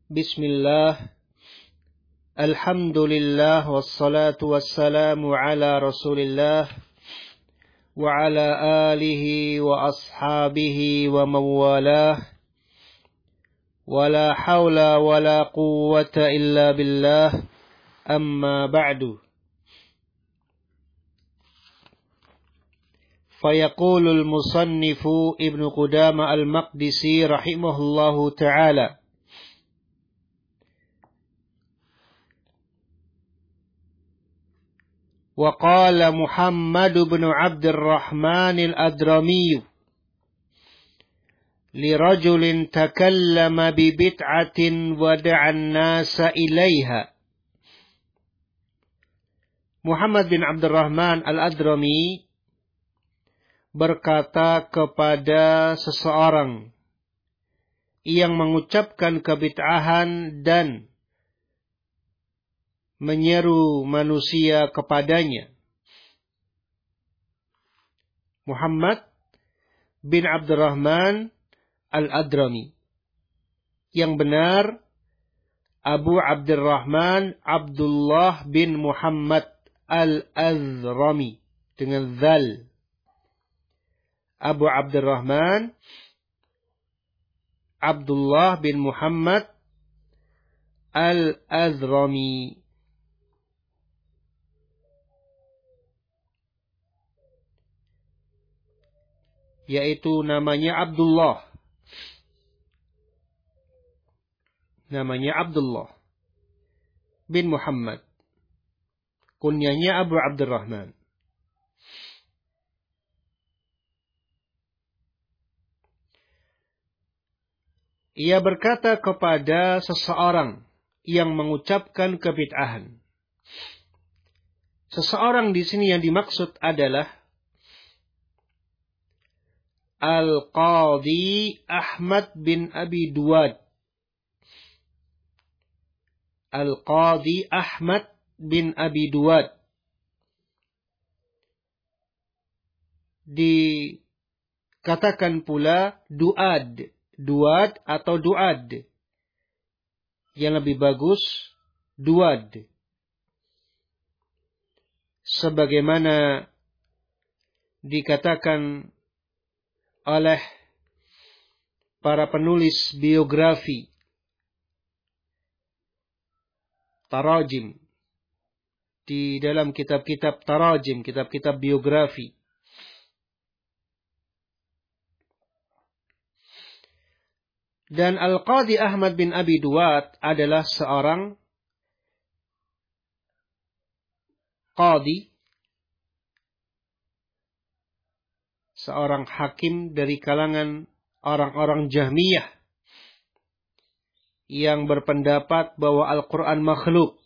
Bismillah, alhamdulillah, wassalatu wassalamu ala rasulillah, wa ala alihi wa ashabihi wa mawalah, wa la hawla wa la quwwata illa billah, amma ba'du. Fayaqulul musannifu Ibnu Qudamah al-Maqdisi rahimahullahu ta'ala, وقال محمد بن عبد الرحمن الأدرمي لرجل تكلم ببدعة ودعا الناس إليها. Muhammad bin Abdurrahman al-Adrami berkata kepada seseorang yang mengucapkan kebid'ahan dan menyeru manusia kepadanya. Muhammad bin Abdurrahman al-Adrami. Yang benar Abu Abdurrahman Abdullah bin Muhammad al-Adrami dengan zal. Abu Abdurrahman Abdullah bin Muhammad al-Adrami. Yaitu namanya Abdullah. Namanya Abdullah bin Muhammad. Kunyanya Abu Abdurrahman. Ia berkata kepada seseorang yang mengucapkan kebid'ahan. Seseorang di sini yang dimaksud adalah Al-Qadhi Ahmad bin Abi Duwad. Al-Qadhi Ahmad bin Abi Duwad. Dikatakan pula Duad. Duad atau Duad. Yang lebih bagus Duad. Sebagaimana dikatakan oleh para penulis biografi tarajim di dalam kitab-kitab tarajim, kitab-kitab biografi. Dan Al-Qadhi Ahmad bin Abi Duwad adalah seorang qadhi, seorang hakim dari kalangan orang-orang Jahmiyah yang berpendapat bahwa Al-Quran makhluk.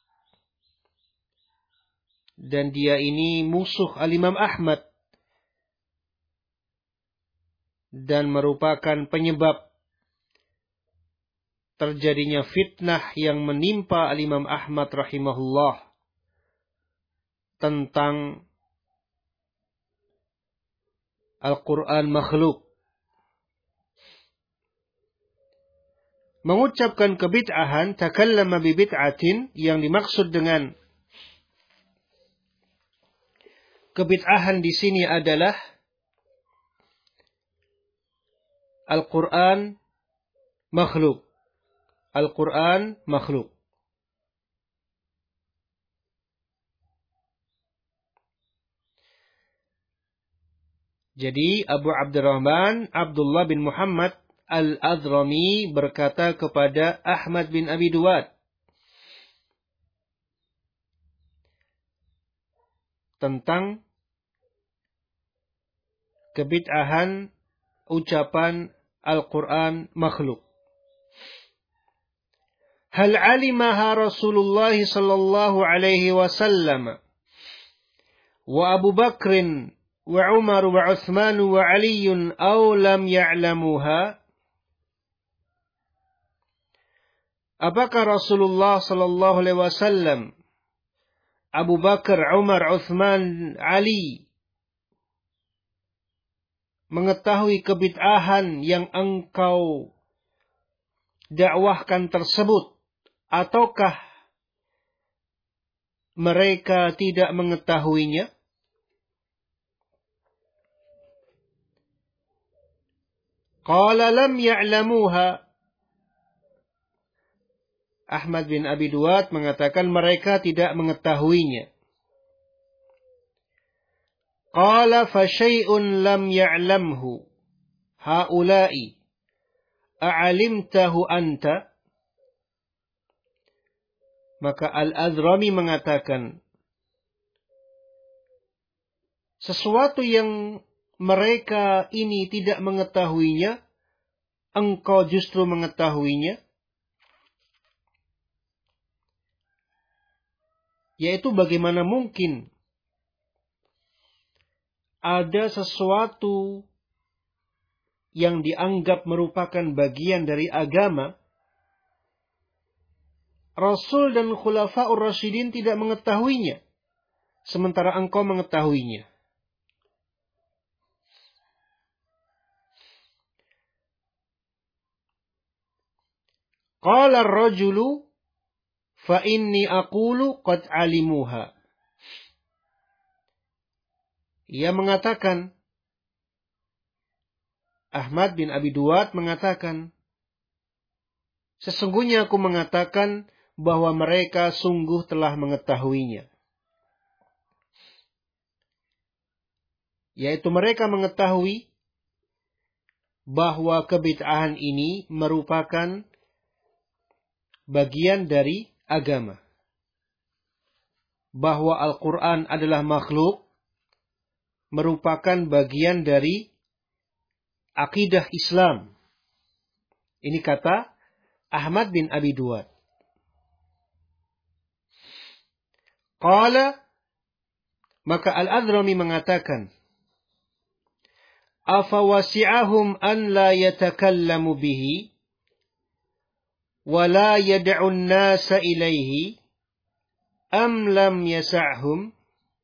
Dan dia ini musuh Al-Imam Ahmad dan merupakan penyebab terjadinya fitnah yang menimpa Al-Imam Ahmad rahimahullah tentang Al-Quran makhluk. Mengucapkan kebid'ahan, takallama bi bid'atin, yang dimaksud dengan kebid'ahan di sini adalah Al-Quran makhluk. Al-Quran makhluk. Jadi Abu Abdurrahman Abdullah bin Muhammad al-Adrami berkata kepada Ahmad bin Abi Duwad tentang kebid'ahan ucapan Al-Quran makhluk. Hal alimaha Rasulullah sallallahu alaihi wasallam wa Abu Bakrin wa Umar wa Uthman wa Ali aw lam ya'lamuha? Apakah Rasulullah sallallahu alaihi wasallam, Abu Bakar, Umar, Uthman, Ali mengetahui kebid'ahan yang engkau dakwahkan tersebut, ataukah mereka tidak mengetahuinya? Qala lam ya'lamuha. Ahmad bin Abi Duat mengatakan mereka tidak mengetahuinya. Qala fa syai'un lam ya'lamhu haula'i a'alimtahu anta. Maka Al-Azrami mengatakan, sesuatu yang mereka ini tidak mengetahuinya, engkau justru mengetahuinya. Yaitu bagaimana mungkin ada sesuatu yang dianggap merupakan bagian dari agama, Rasul dan Khulafaur Rasyidin tidak mengetahuinya, sementara engkau mengetahuinya. Qala ar-rajulu fa inni aqulu qad alimuha. Ia mengatakan, Ahmad bin Abi Duat mengatakan, sesungguhnya aku mengatakan bahwa mereka sungguh telah mengetahuinya. Yaitu mereka mengetahui bahwa kebid'ahan ini merupakan bagian dari agama. Bahwa Al-Quran adalah makhluk merupakan bagian dari akidah Islam. Ini kata Ahmad bin Abi Duat. Qala, maka Al-Azrami mengatakan, afa wasi'ahum an la yatakallamu bihi wa la yad'u an-nasa ilaihi am lam yasa'hum.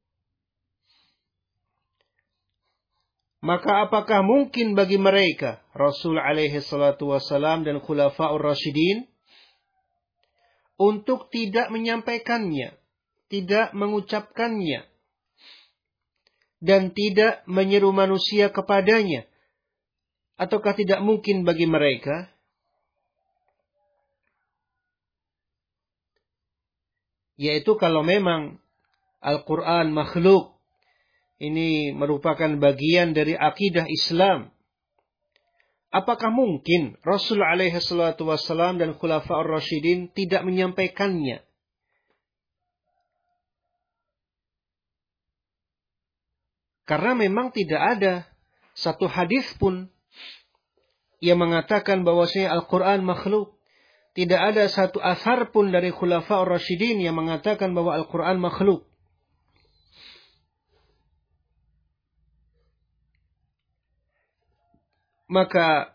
Maka apakah mungkin bagi mereka, Rasul alaihi salatu wassalam dan Khulafaur Rasyidin, untuk tidak menyampaikannya, tidak mengucapkannya, dan tidak menyeru manusia kepadanya? Ataukah tidak mungkin bagi mereka? Yaitu kalau memang Al-Quran makhluk, ini merupakan bagian dari akidah Islam, apakah mungkin Rasul alaihi salatu wassalam dan Khulafaur Rasyidin tidak menyampaikannya? Karena memang tidak ada satu hadis pun yang mengatakan bahwasanya Al-Quran makhluk. Tidak ada satu asar pun dari Khulafaur Rasyidin yang mengatakan bahwa Al-Quran makhluk. Maka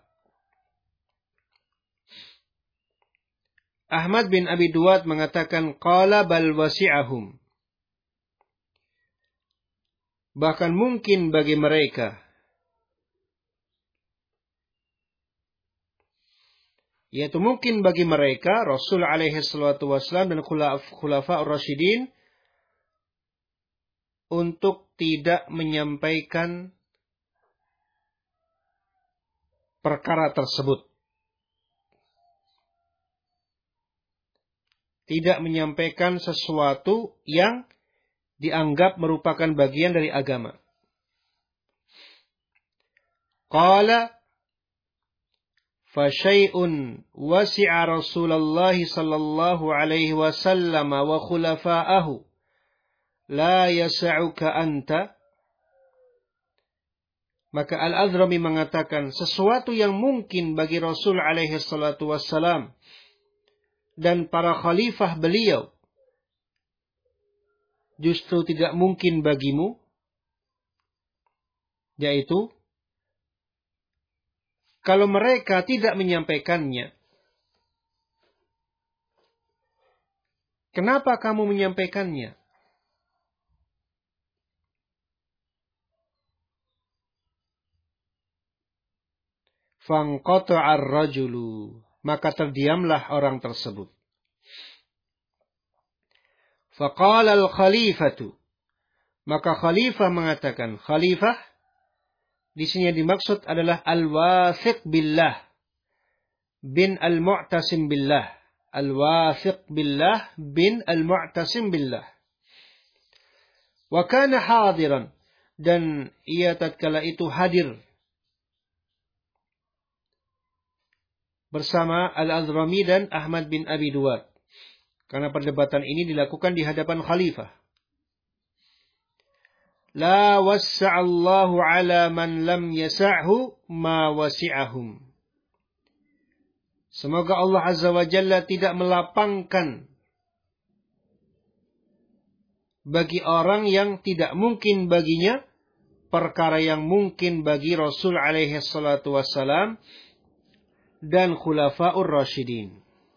Ahmad bin Abi Duat mengatakan, qala bal wasi'ahum. Bahkan mungkin bagi mereka, yaitu mungkin bagi mereka, Rasul alaihi salatu wassalam dan Khulafaur Rasyidin, untuk tidak menyampaikan perkara tersebut. Tidak menyampaikan sesuatu yang dianggap merupakan bagian dari agama. Qala fa syai'un wasi'a Rasulullah sallallahu alaihi wasallam wa khulafa'ahu la yas'uka anta. Maka Al-Azrami mengatakan, sesuatu yang mungkin bagi Rasul alaihi salatu wassalam dan para khalifah beliau, justru tidak mungkin bagimu, yaitu kalau mereka tidak menyampaikannya, kenapa kamu menyampaikannya? Fanqata'a ar-rajulu. maka terdiamlah orang tersebut. Faqala al-khalifatu, maka khalifah mengatakan, khalifah di sini yang dimaksud adalah al-wathiq billah bin al-mu'tasim billah. Al-wathiq billah bin al-mu'tasim billah. Wa kana hadiran, dan ia tatkala itu hadir bersama Al-Azrami dan Ahmad bin Abi Duwad. Karena perdebatan ini dilakukan di hadapan khalifah. La wassa'allahu ala man lam yasa'hu ma wasi'ahum. Semoga Allah Azza wa Jalla tidak melapangkan bagi orang yang tidak mungkin baginya perkara yang mungkin bagi Rasul alaihi salatu wassalam dan khulafa'ur rasyidin.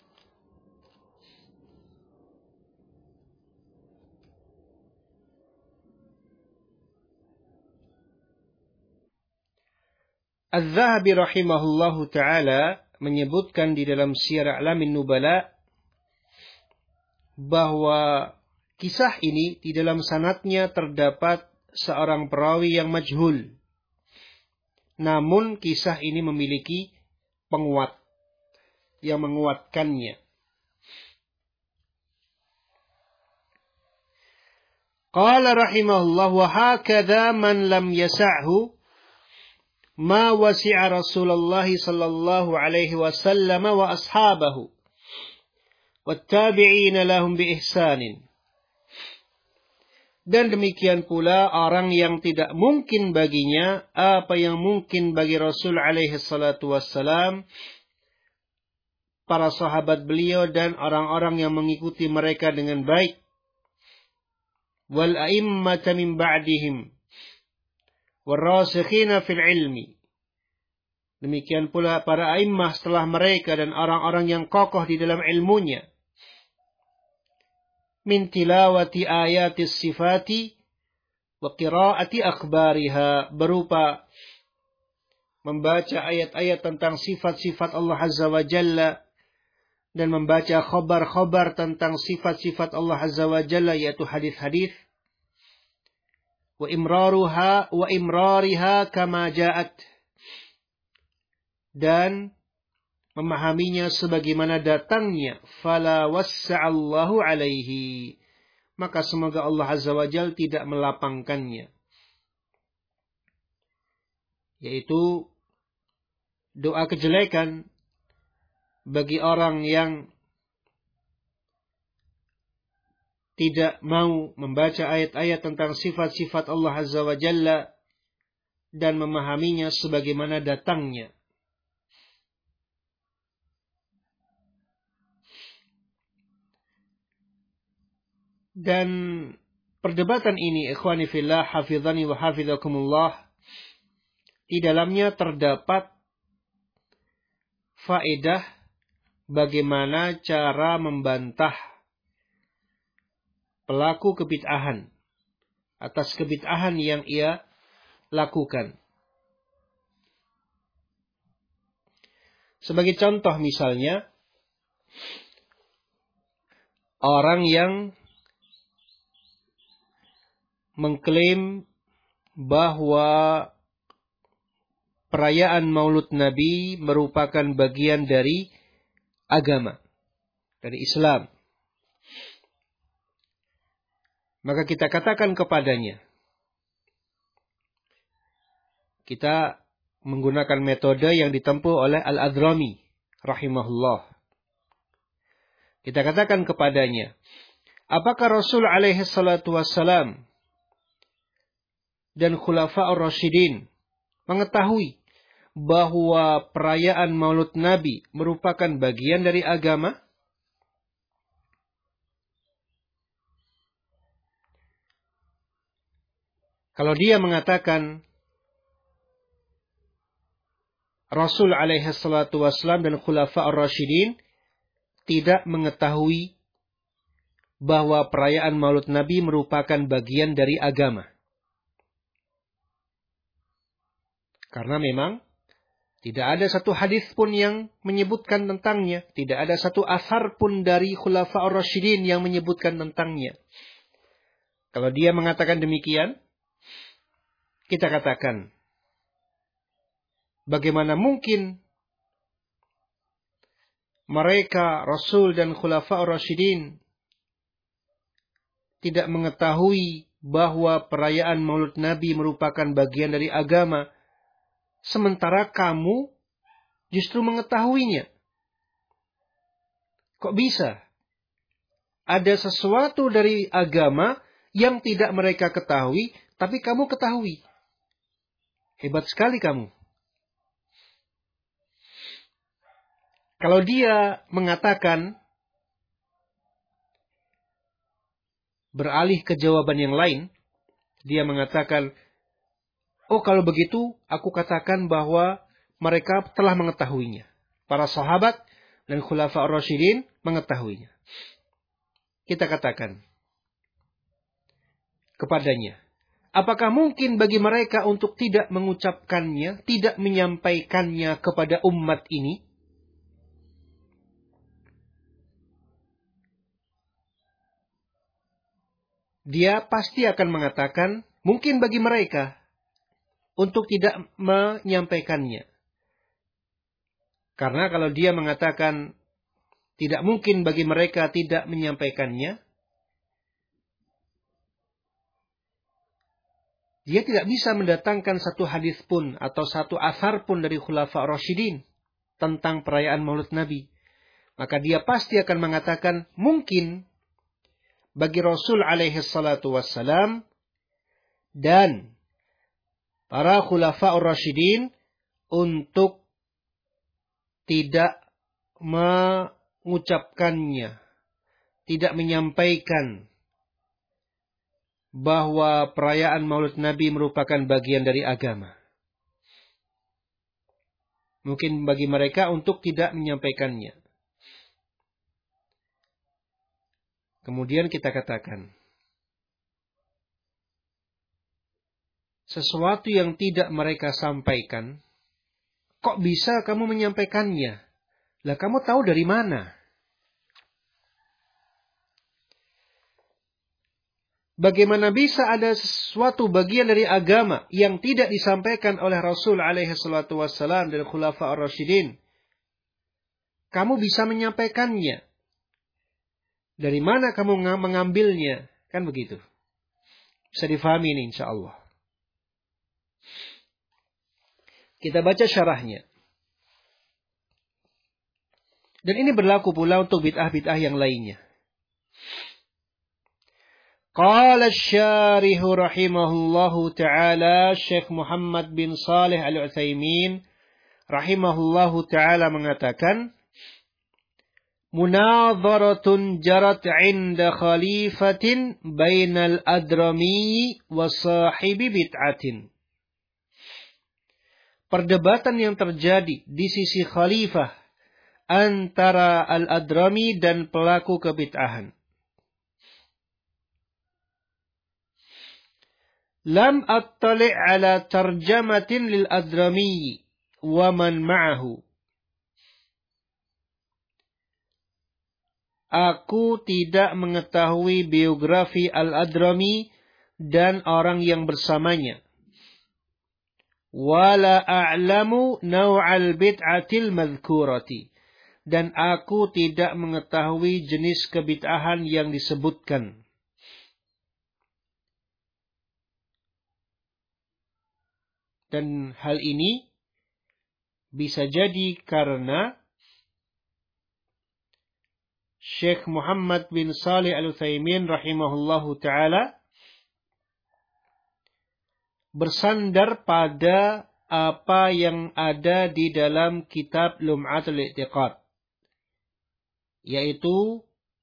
Az-Zahabi rahimahullahu ta'ala menyebutkan di dalam Syiar A'lamin Nubala bahwa kisah ini di dalam sanadnya terdapat seorang perawi yang majhul. Namun kisah ini memiliki penguat yang menguatkannya. Qala rahimahullah wa hakadha man lam yasa'hu ma wasi'a Rasulullah sallallahu alaihi wasallam wa ashabahu wattabi'ina lahum bi ihsanin. Dan demikian pula orang yang tidak mungkin baginya apa yang mungkin bagi Rasul alaihi salatu wassalam, para sahabat beliau dan orang-orang yang mengikuti mereka dengan baik. Wal a'immata min ba'dihim warasikhina fil ilmi. Demikian pula para a'immah setelah mereka dan orang-orang yang kokoh di dalam ilmunya. Min tilawati ayatis sifati wa qiraati akhbariha, berupa membaca ayat-ayat tentang sifat-sifat Allah Azza wa Jalla dan membaca khabar-khabar tentang sifat-sifat Allah Azza wa Jalla, yaitu hadis-hadis. Wa imrariha kama ja'at, dan memahaminya sebagaimana datangnya. Fala wassa'allahu alaihi, maka semoga Allah Azza wa Jalla tidak melapangkannya, yaitu doa kejelekan bagi orang yang tidak mau membaca ayat-ayat tentang sifat-sifat Allah Azza wa Jalla dan memahaminya sebagaimana datangnya. Dan perdebatan ini, ikhwani fillah, hafizani wa hafizakumullah, di dalamnya terdapat faedah bagaimana cara membantah pelaku kebid'ahan atas kebid'ahan yang ia lakukan. Sebagai contoh misalnya, orang yang mengklaim bahwa perayaan Maulud Nabi merupakan bagian dari agama, dari Islam. Maka kita katakan kepadanya, kita menggunakan metode yang ditempuh oleh Al-Azrami rahimahullah. Kita katakan kepadanya, apakah Rasul alaihi salatu wassalam dan Khulafa'ur Rasyidin mengetahui bahwa perayaan Maulud Nabi merupakan bagian dari agama? Kalau dia mengatakan Rasul alaihi salatu wassalam dan Khulafa'ur Rasyidin tidak mengetahui bahwa perayaan Maulud Nabi merupakan bagian dari agama, karena memang Tidak ada satu hadis pun yang menyebutkan tentangnya. Tidak ada satu asar pun dari Khulafa'ur Rasyidin yang menyebutkan tentangnya. Kalau dia mengatakan demikian, kita katakan, bagaimana mungkin mereka, Rasul dan Khulafa'ur Rasyidin, tidak mengetahui bahwa perayaan Maulid Nabi merupakan bagian dari agama, sementara kamu justru mengetahuinya. Kok bisa? Ada sesuatu dari agama yang tidak mereka ketahui, tapi kamu ketahui. Hebat sekali kamu. Kalau dia mengatakan, beralih ke jawaban yang lain, dia mengatakan, oh kalau begitu aku katakan bahwa mereka telah mengetahuinya. Para sahabat dan Khulafa'ur Rasyidin mengetahuinya. Kita katakan kepadanya, apakah mungkin bagi mereka untuk tidak mengucapkannya, tidak menyampaikannya kepada umat ini? Dia pasti akan mengatakan, mungkin bagi mereka untuk tidak menyampaikannya. Karena kalau dia mengatakan tidak mungkin bagi mereka tidak menyampaikannya, dia tidak bisa mendatangkan satu hadis pun atau satu asar pun dari Khulafa'ur Rasyidin tentang perayaan Maulid Nabi. Maka dia pasti akan mengatakan mungkin bagi Rasul alaihi salatu wassalam dan para Khulafa'ur Rasyidin untuk tidak mengucapkannya, tidak menyampaikan bahwa perayaan Maulid Nabi merupakan bagian dari agama. Mungkin bagi mereka untuk tidak menyampaikannya. Kemudian kita katakan, sesuatu yang tidak mereka sampaikan, kok bisa kamu menyampaikannya? Lah kamu tahu dari mana? Bagaimana bisa ada sesuatu bagian dari agama yang tidak disampaikan oleh Rasul alaihi salatu wassalam dan Khulafa'ur Rasyidin? Kamu bisa menyampaikannya. Dari mana kamu mengambilnya? Kan begitu. Bisa difahami ini insyaAllah. Kita baca syarahnya. Dan ini berlaku pula untuk bid'ah-bid'ah yang lainnya. Qala asy-syarih rahimahullahu ta'ala, Syekh Muhammad bin Shalih Al-Utsaimin rahimahullahu ta'ala mengatakan, munadharatun jarat 'inda khalifatin bainal adrami wa sahibi bid'atin. Perdebatan yang terjadi di sisi khalifah antara al-adrami dan pelaku kebid'ahan. Lam attali' ala tarjamatin lil adrami wa man ma'ahu. Aku tidak mengetahui biografi al-adrami dan orang yang bersamanya. Wala a'lamu naw'al bid'atil madhkurati. Dan aku tidak mengetahui jenis kebid'ahan yang disebutkan. Dan hal ini bisa jadi karena Syekh Muhammad bin Shalih Al-Utsaimin rahimahullahu ta'ala bersandar pada apa yang ada di dalam kitab Lum'atul I'tiqad, yaitu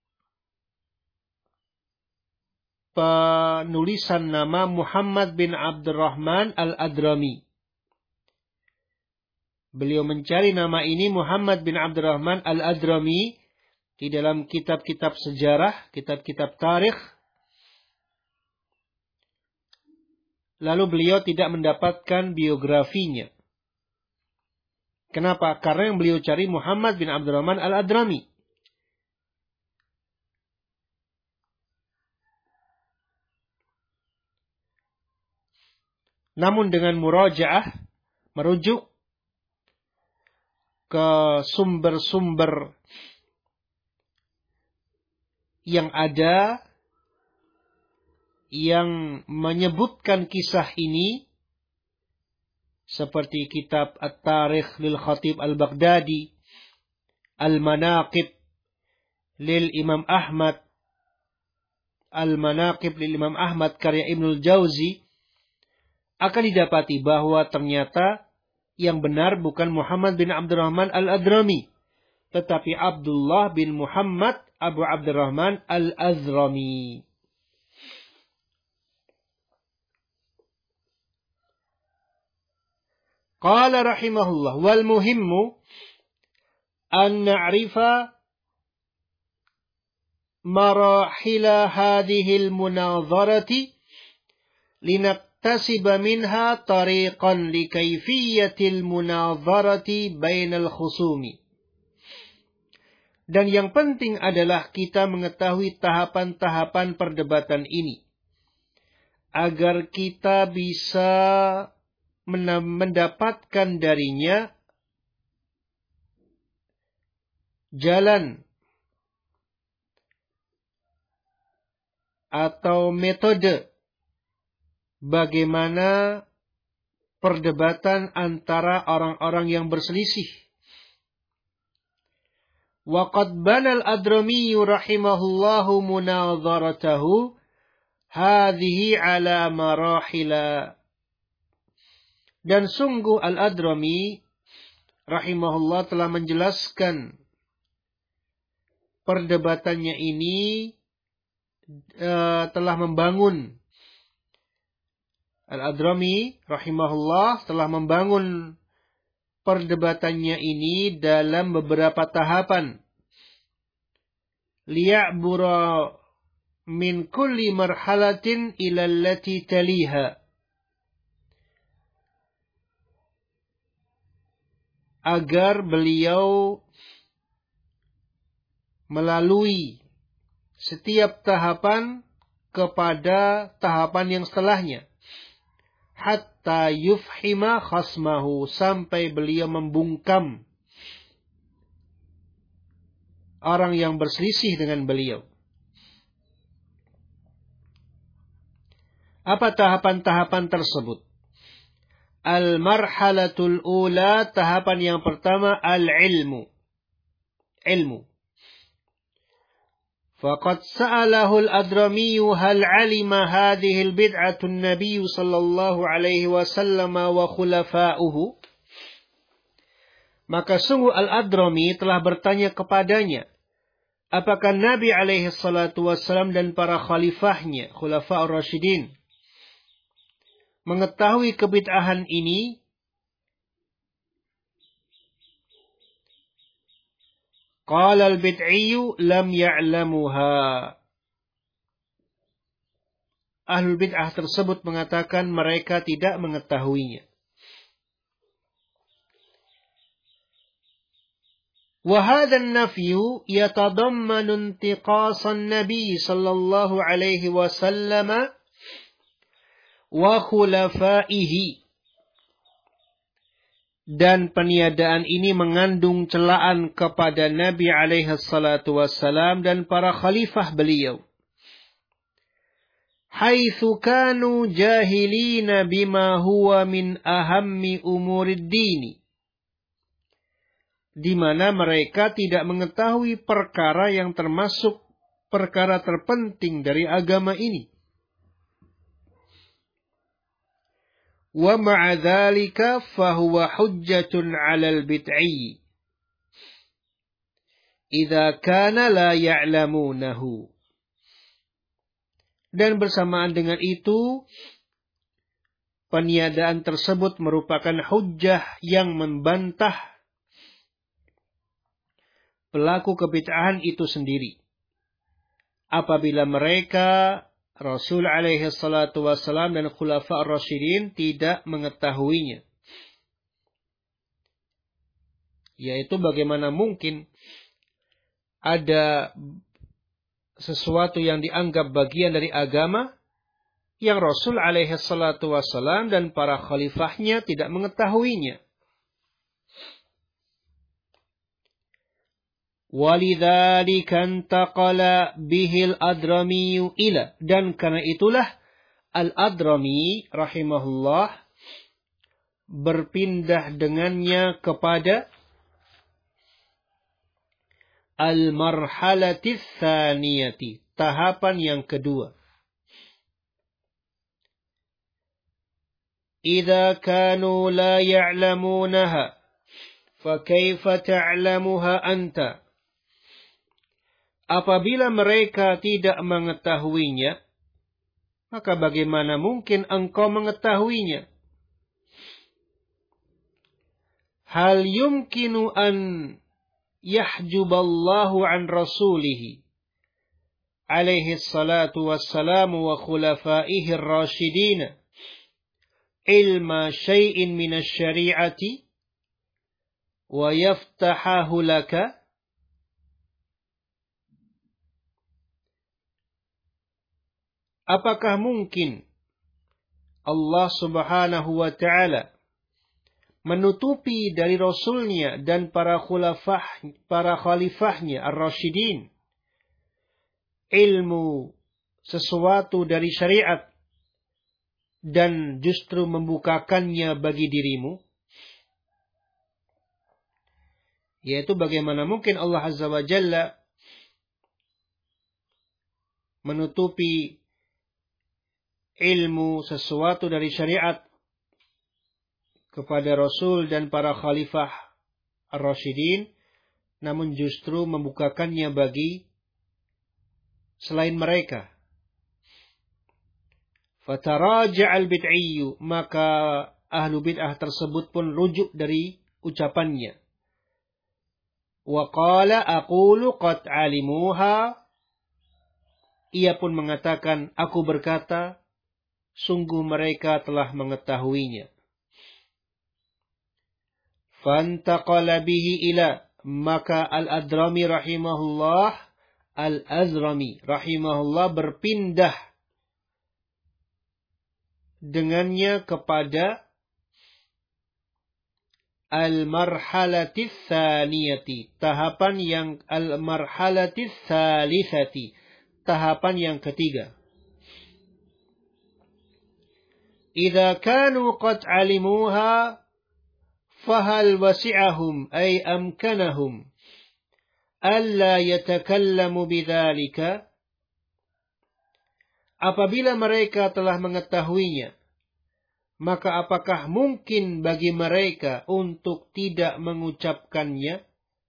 penulisan nama Muhammad bin Abdurrahman Al-Adrami. Beliau mencari nama ini Muhammad bin Abdurrahman Al-Adrami di dalam kitab-kitab sejarah, kitab-kitab tarikh. Lalu beliau tidak mendapatkan biografinya. Kenapa? Karena yang beliau cari Muhammad bin Abdurrahman al-Adrami. Namun dengan murajaah, merujuk ke sumber-sumber yang ada, yang menyebutkan kisah ini, seperti kitab At-Tarikh lil Khatib al-Baghdadi, Al-Manaqib lil Imam Ahmad, Al-Manaqib lil Imam Ahmad karya Ibnul Jauzi, akan didapati bahwa ternyata yang benar bukan Muhammad bin Abdurrahman al-Adrami, tetapi Abdullah bin Muhammad Abu Abdurrahman al-Azrami. Qala rahimahullah, wal muhimmu an na'rifa marahila hadhihi al-munadharati linaktasib minha tariqan li kayfiyatil munadharati bainal khusumi. Dan yang penting adalah kita mengetahui tahapan-tahapan perdebatan ini, agar kita bisa mendapatkan darinya jalan atau metode bagaimana perdebatan antara orang-orang yang berselisih. Wa qad bana al-Adrami rahimahullahu munadharatahu hadhihi ala marahila. Dan sungguh Al-Adrami rahimahullah telah menjelaskan perdebatannya ini, telah membangun. Al-Adrami rahimahullah telah membangun perdebatannya ini dalam beberapa tahapan. Liya'bura min kulli marhalatin ila allati taliha. Agar beliau melalui setiap tahapan kepada tahapan yang setelahnya. Hatta yufhima khasmahu, sampai beliau membungkam orang yang berselisih dengan beliau. Apa tahapan-tahapan tersebut? Al-marhalatul ula, tahapan yang pertama, al-ilmu. Ilmu. Faqad sa'alahu al-Adrami hal 'alima hadhihi al-bid'atu an-nabiy sallallahu alaihi wasallam wa khulafa'uhu. Maka sungguh Al-Adrami telah bertanya kepadanya, apakah Nabi alaihi salatu wasallam dan para khalifahnya, khulafa'ur rasyidin, mengetahui kebid'ahan ini? Qala al-bid'iyyu lam ya'lamuha. Ahlul bid'ah tersebut mengatakan mereka tidak mengetahuinya. Wa hadha an-nafyu yatadammanu intiqasan nabi sallallahu alaihi wasallam wa khulafaihi. Dan peniadaan ini mengandung celaan kepada Nabi alaihi salatu wassalam dan para khalifah beliau. Haitsu kanu jahilina bima huwa min ahammi umurid dini. Di mana mereka tidak mengetahui perkara yang termasuk perkara terpenting dari agama ini. Wa ma'a dzalika fahuwa hujjatun 'alal bid'i idza kana la ya'lamunahu. Dan bersamaan dengan itu, peniadaan tersebut merupakan hujjah yang membantah pelaku kebid'ahan itu sendiri, apabila mereka, Rasul alaihi salatu wassalam dan khulafa ar-rasyidin, tidak mengetahuinya. Yaitu bagaimana mungkin ada sesuatu yang dianggap bagian dari agama yang Rasul alaihi salatu wassalam dan para khalifahnya tidak mengetahuinya. Walidzalika intaqala bihil Adrami ila, dan karena itulah Al-Adrami rahimahullah berpindah dengannya kepada al-marhalatis tsaniyati, tahapan yang kedua. Idza kanu la ya'lamunaha fa kaifa ta'lamuha anta. Apabila mereka tidak mengetahuinya, maka bagaimana mungkin engkau mengetahuinya? Hal yumkinu an yahjuballahu an rasulihi alaihi salatu wassalamu wa khulafaihi ar-rasyidin ilma syai'in minas syari'ati wa yaftahahu laka. Apakah mungkin Allah subhanahu wa ta'ala menutupi dari Rasulnya dan para khalifahnya ar-rasyidin ilmu sesuatu dari syariat dan justru membukakannya bagi dirimu? Yaitu bagaimana mungkin Allah azza wa jalla menutupi ilmu sesuatu dari syariat kepada Rasul dan para khalifah ar-rasyidin, namun justru membukakannya bagi selain mereka. Fataraja'al bid'iyyu, maka ahlu bid'ah tersebut pun rujuk dari ucapannya. Wa qala aqulu qad alimuha, ia pun mengatakan, aku berkata, sungguh mereka telah mengetahuinya. Fantaqala bihi ila, maka Al-Adrami rahimahullah berpindah dengannya kepada al-marhalatis tsaniyati, tahapan yang al-marhalatis tsalitsati, tahapan yang ketiga. Idza kanu qad alimuha fahal wasi'ahum ay amkanahum alla yatakallamu bidzalika. Apabila mereka telah mengetahuinya, maka apakah mungkin bagi mereka untuk tidak mengucapkannya?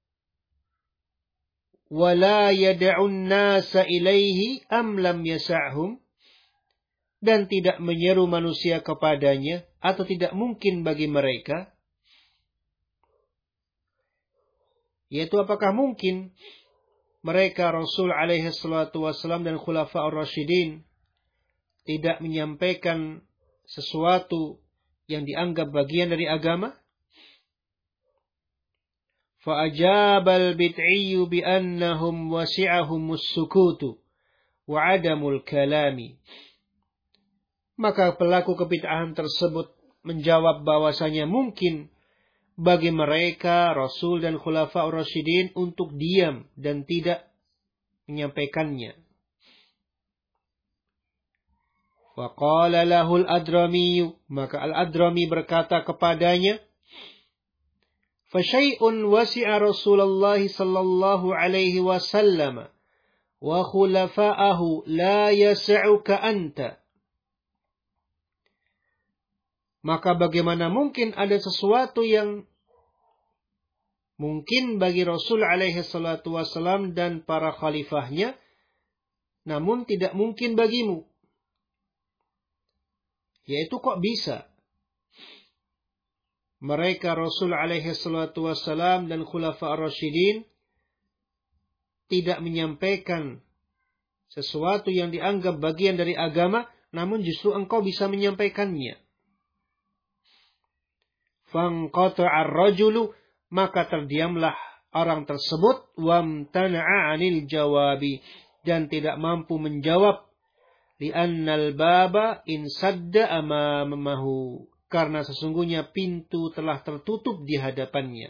Wala yad'un nasa ilaihi am lam yasa'hum, dan tidak menyeru manusia kepadanya, atau tidak mungkin bagi mereka? Yaitu apakah mungkin mereka Rasul alaihi salatu wassalam dan khulafa ar-rasyidin tidak menyampaikan sesuatu yang dianggap bagian dari agama? Fa'ajabal bid'iyyu bi'annahum wasi'ahumus sukutu wa 'adamul kalami. Maka pelaku kebid'ahan tersebut menjawab bahwasanya mungkin bagi mereka Rasul dan khulafa ar-rasyidin untuk diam dan tidak menyampaikannya. Wa qala lahu al-Adrami, maka al-Adrami berkata kepadanya, fa syai'un wasi'a Rasulullah sallallahu alaihi wasallam wa khulafa'ahu la yas'uka anta. Maka bagaimana mungkin ada sesuatu yang mungkin bagi Rasul alaihi salatu wassalam dan para khalifahnya, namun tidak mungkin bagimu? Yaitu kok bisa mereka Rasul alaihi salatu wassalam dan khulafa ar-rasyidin tidak menyampaikan sesuatu yang dianggap bagian dari agama, namun justru engkau bisa menyampaikannya. Fanqata'a ar-rajulu, maka terdiamlah orang tersebut, wamtana'a 'anil jawabi, dan tidak mampu menjawab, li'annal baba in sadda amamahu, karena sesungguhnya pintu telah tertutup di hadapannya.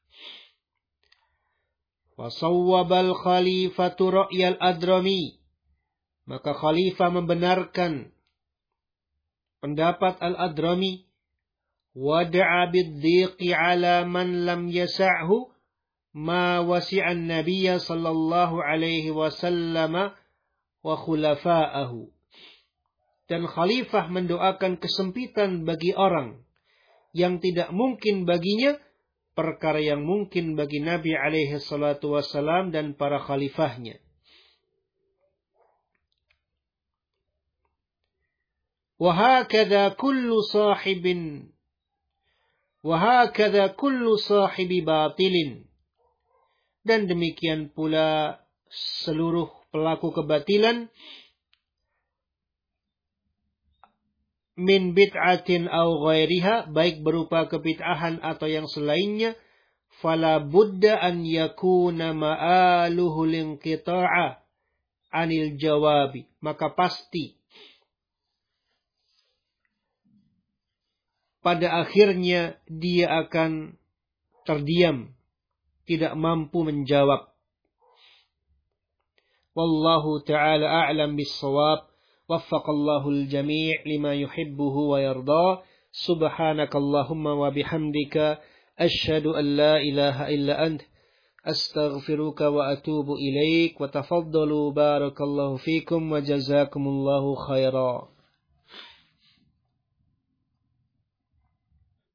Wa sawwabal khalifatu ra'yal adrami, maka khalifah membenarkan pendapat al-adrami, wada'a bid-dhiqi 'ala man lam yasa'hu ma wasi'an nabiyya sallallahu alaihi wasallam wa khulafa'ahu. Dan khalifah mendoakan kesempitan bagi orang yang tidak mungkin baginya perkara yang mungkin bagi Nabi alaihi salatu wasallam dan para khalifahnya. وهكذا كل صاحب باطل, dan demikian pula seluruh pelaku kebatilan, min bid'atin aw ghairiha, baik berupa kebid'ahan atau yang selainnya, fala budda an yakuna ma'aluhu linqita'a anil jawabi, maka pasti pada akhirnya dia akan terdiam, tidak mampu menjawab. Wallahu ta'ala a'lam bis-shawab. Waffaqallahu al-jami' lima yuhibbuhu wa yarda. Subhanakallahumma wa bihamdika asyhadu an la ilaha illa ant astaghfiruka wa atubu ilaik. Wa tafaddalu barakallahu fikum wa jazakumullahu khairan.